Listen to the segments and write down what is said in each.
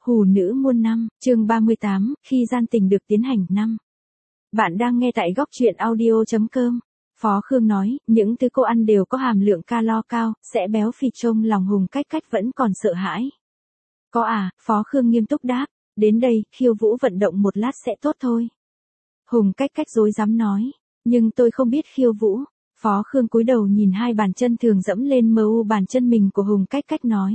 Hù nữ muôn năm, chương 38, khi gian tình được tiến hành năm. Bạn đang nghe tại góc truyện audio.com. Phó Khương nói, những thứ cô ăn đều có hàm lượng calo cao, sẽ béo phì. Trong lòng Hùng Cách Cách vẫn còn sợ hãi. Có à, Phó Khương nghiêm túc đáp, đến đây, khiêu vũ vận động một lát sẽ tốt thôi. Hùng Cách Cách rối rắm nói, nhưng tôi không biết khiêu vũ. Phó Khương cúi đầu nhìn hai bàn chân thường dẫm lên bàn chân mình của Hùng Cách Cách nói.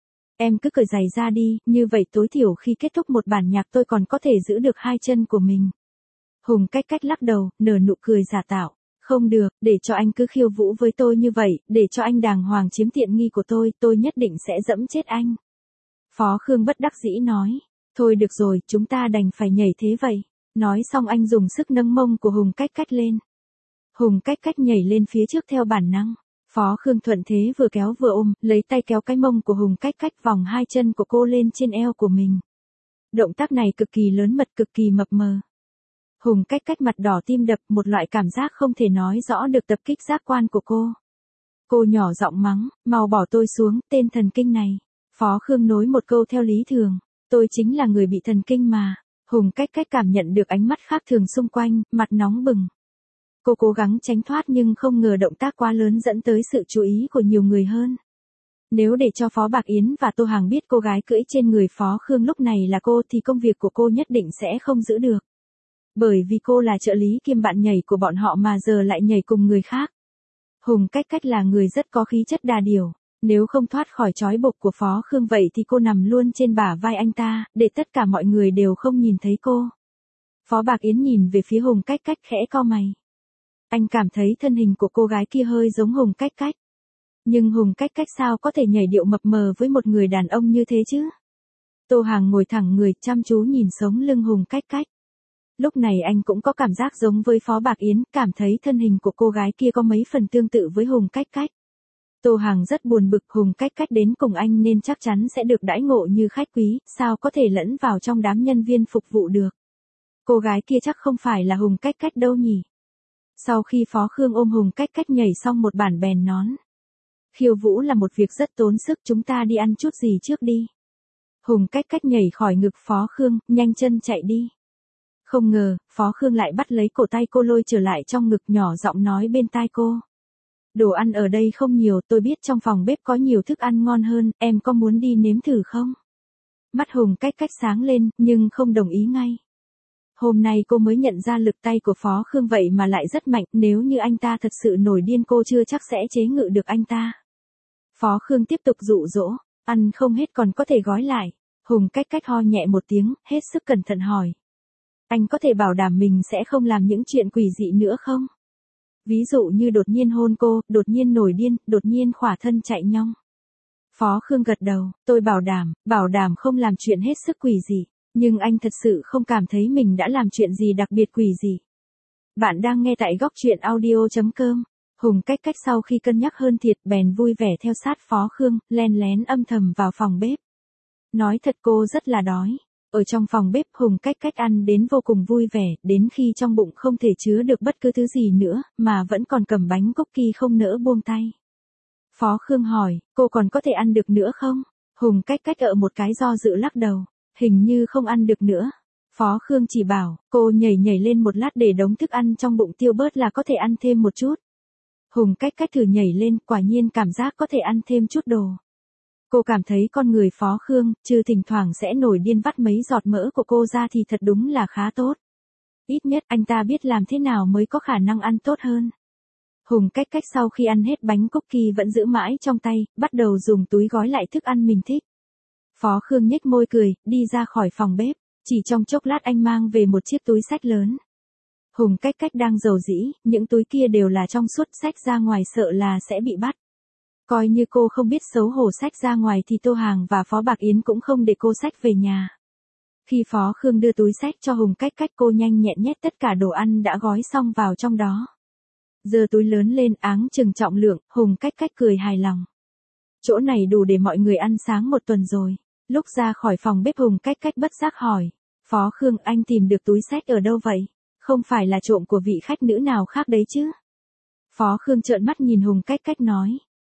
Em cứ cởi giày ra đi, như vậy tối thiểu khi kết thúc một bản nhạc tôi còn có thể giữ được hai chân của mình. Hùng Cách Cách lắc đầu, nở nụ cười giả tạo. Không được, để cho anh cứ khiêu vũ với tôi như vậy, để cho anh đàng hoàng chiếm tiện nghi của tôi nhất định sẽ dẫm chết anh. Phó Khương bất đắc dĩ nói, thôi được rồi, chúng ta đành phải nhảy thế vậy. Nói xong anh dùng sức nâng mông của Hùng Cách Cách lên. Hùng Cách Cách nhảy lên phía trước theo bản năng. Phó Khương thuận thế vừa kéo vừa ôm, lấy tay kéo cái mông của Hùng Cách Cách vòng hai chân của cô lên trên eo của mình. Động tác này cực kỳ lớn mật, cực kỳ mập mờ. Hùng Cách Cách mặt đỏ tim đập, một loại cảm giác không thể nói rõ được tập kích giác quan của cô. Cô nhỏ giọng mắng, mau bỏ tôi xuống, tên thần kinh này. Phó Khương nối một câu theo lý thường, tôi chính là người bị thần kinh mà. Hùng Cách Cách cảm nhận được ánh mắt khác thường xung quanh, mặt nóng bừng. Cô cố gắng tránh thoát nhưng không ngờ động tác quá lớn dẫn tới sự chú ý của nhiều người hơn. Nếu để cho Phó Bạc Yến và Tô Hàng biết cô gái cưỡi trên người Phó Khương lúc này là cô thì công việc của cô nhất định sẽ không giữ được. Bởi vì cô là trợ lý kiêm bạn nhảy của bọn họ mà giờ lại nhảy cùng người khác. Hùng Cách Cách là người rất có khí chất đà điểu. Nếu không thoát khỏi trói buộc của Phó Khương vậy thì cô nằm luôn trên bả vai anh ta, để tất cả mọi người đều không nhìn thấy cô. Phó Bạc Yến nhìn về phía Hùng Cách Cách khẽ cau mày. Anh cảm thấy thân hình của cô gái kia hơi giống Hùng Cách Cách. Nhưng Hùng Cách Cách sao có thể nhảy điệu mập mờ với một người đàn ông như thế chứ? Tô Hàng ngồi thẳng người chăm chú nhìn sống lưng Hùng Cách Cách. Lúc này anh cũng có cảm giác giống với Phó Bạc Yến, cảm thấy thân hình của cô gái kia có mấy phần tương tự với Hùng Cách Cách. Tô Hàng rất buồn bực, Hùng Cách Cách đến cùng anh nên chắc chắn sẽ được đãi ngộ như khách quý, sao có thể lẫn vào trong đám nhân viên phục vụ được. Cô gái kia chắc không phải là Hùng Cách Cách đâu nhỉ. Sau khi Phó Khương ôm Hùng Cách Cách nhảy xong một bản bèn nón. Khiêu vũ là một việc rất tốn sức, chúng ta đi ăn chút gì trước đi. Hùng Cách Cách nhảy khỏi ngực Phó Khương, nhanh chân chạy đi. Không ngờ, Phó Khương lại bắt lấy cổ tay cô lôi trở lại trong ngực, nhỏ giọng nói bên tai cô. Đồ ăn ở đây không nhiều, tôi biết trong phòng bếp có nhiều thức ăn ngon hơn, em có muốn đi nếm thử không? Mắt Hùng Cách Cách sáng lên, nhưng không đồng ý ngay. Hôm nay cô mới nhận ra lực tay của Phó Khương vậy mà lại rất mạnh, nếu như anh ta thật sự nổi điên cô chưa chắc sẽ chế ngự được anh ta. Phó Khương tiếp tục dụ dỗ, ăn không hết còn có thể gói lại. Hùng Cách Cách ho nhẹ một tiếng, hết sức cẩn thận hỏi. Anh có thể bảo đảm mình sẽ không làm những chuyện quỷ dị nữa không? Ví dụ như đột nhiên hôn cô, đột nhiên nổi điên, đột nhiên khỏa thân chạy nhong. Phó Khương gật đầu, tôi bảo đảm không làm chuyện hết sức quỷ dị. Nhưng anh thật sự không cảm thấy mình đã làm chuyện gì đặc biệt quỷ dị. Bạn đang nghe tại góc truyện audio.com. Hùng Cách Cách sau khi cân nhắc hơn thiệt bèn vui vẻ theo sát Phó Khương, len lén âm thầm vào phòng bếp. Nói thật cô rất là đói. Ở trong phòng bếp Hùng Cách Cách ăn đến vô cùng vui vẻ, đến khi trong bụng không thể chứa được bất cứ thứ gì nữa, mà vẫn còn cầm bánh cookie không nỡ buông tay. Phó Khương hỏi, cô còn có thể ăn được nữa không? Hùng Cách Cách ở một cái do dự lắc đầu. Hình như không ăn được nữa. Phó Khương chỉ bảo, cô nhảy lên một lát để đống thức ăn trong bụng tiêu bớt là có thể ăn thêm một chút. Hùng Cách Cách thử nhảy lên, quả nhiên cảm giác có thể ăn thêm chút đồ. Cô cảm thấy con người Phó Khương, trừ thỉnh thoảng sẽ nổi điên vắt mấy giọt mỡ của cô ra thì thật đúng là khá tốt. Ít nhất anh ta biết làm thế nào mới có khả năng ăn tốt hơn. Hùng Cách Cách sau khi ăn hết bánh cookie vẫn giữ mãi trong tay, bắt đầu dùng túi gói lại thức ăn mình thích. Phó Khương nhếch môi cười, đi ra khỏi phòng bếp, chỉ trong chốc lát anh mang về một chiếc túi xách lớn. Hùng Cách Cách đang rầu rĩ, những túi kia đều là trong suốt, xách ra ngoài sợ là sẽ bị bắt. Coi như cô không biết xấu hổ xách ra ngoài thì Tô Hàng và Phó Bạc Yến cũng không để cô xách về nhà. Khi Phó Khương đưa túi xách cho Hùng Cách Cách cô nhanh nhẹn nhét tất cả đồ ăn đã gói xong vào trong đó. Giơ túi lớn lên áng chừng trọng lượng, Hùng Cách Cách cười hài lòng. Chỗ này đủ để mọi người ăn sáng một tuần rồi. Lúc ra khỏi phòng bếp Hùng Cách Cách bất giác hỏi. Phó Khương, anh tìm được túi xách ở đâu vậy? Không phải là trộm của vị khách nữ nào khác đấy chứ? Phó Khương trợn mắt nhìn Hùng Cách Cách nói.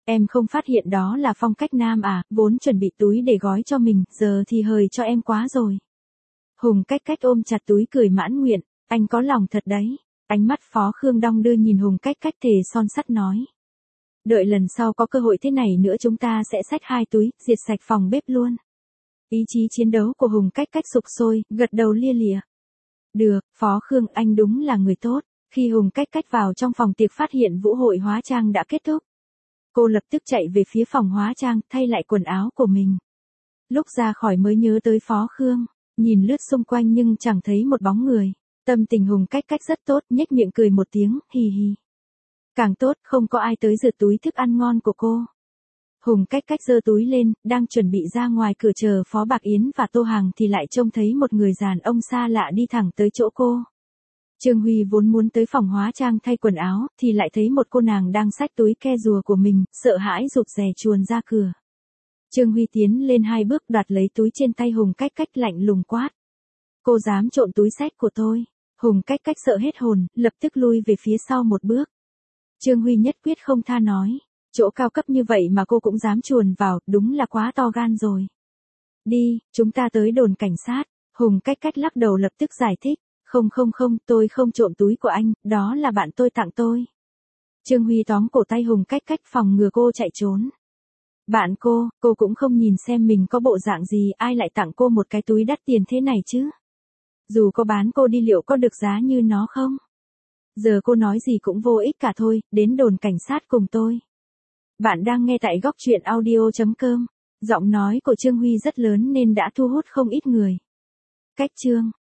Em không phát hiện đó là phong cách nam à, vốn chuẩn bị túi để gói cho mình, giờ thì hời cho em quá rồi. Hùng Cách Cách ôm chặt túi cười mãn nguyện, anh có lòng thật đấy. Ánh mắt Phó Khương đong đưa nhìn Hùng Cách Cách thề son sắt nói. Đợi lần sau có cơ hội thế này nữa chúng ta sẽ xách 2 túi, diệt sạch phòng bếp luôn. Ý chí chiến đấu của Hùng Cách Cách sục sôi, gật đầu lia lịa. Được, Phó Khương anh đúng là người tốt. Khi Hùng Cách Cách vào trong phòng tiệc phát hiện vũ hội hóa trang đã kết thúc. Cô lập tức chạy về phía phòng hóa trang, thay lại quần áo của mình. Lúc ra khỏi mới nhớ tới Phó Khương, nhìn lướt xung quanh nhưng chẳng thấy một bóng người. Tâm tình Hùng Cách Cách rất tốt, nhếch miệng cười một tiếng, hì hì. Càng tốt, không có ai tới rượt túi thức ăn ngon của cô. Hùng Cách Cách giơ túi lên, đang chuẩn bị ra ngoài cửa chờ Phó Bạc Yến và Tô Hằng thì lại trông thấy một người đàn ông xa lạ đi thẳng tới chỗ cô. Trương Huy vốn muốn tới phòng hóa trang thay quần áo, thì lại thấy một cô nàng đang xách túi ke rùa của mình, sợ hãi rụt rè chuồn ra cửa. Trương Huy tiến lên 2 bước đoạt lấy túi trên tay Hùng Cách Cách lạnh lùng quát. Cô dám trộm túi xách của tôi. Hùng Cách Cách sợ hết hồn, lập tức lui về phía sau một bước. Trương Huy nhất quyết không tha nói. Chỗ cao cấp như vậy mà cô cũng dám chuồn vào, đúng là quá to gan rồi. Đi, chúng ta tới đồn cảnh sát. Hùng Cách Cách lắc đầu lập tức giải thích. Không, tôi không trộm túi của anh, đó là bạn tôi tặng tôi. Trương Huy tóm cổ tay Hùng Cách Cách phòng ngừa cô chạy trốn. Bạn cô cũng không nhìn xem mình có bộ dạng gì, ai lại tặng cô một cái túi đắt tiền thế này chứ? Dù có bán cô đi liệu có được giá như nó không? Giờ cô nói gì cũng vô ích cả thôi, đến đồn cảnh sát cùng tôi. Bạn đang nghe tại góc truyện audio.com. Giọng nói của Trương Huy rất lớn nên đã thu hút không ít người. Cách chương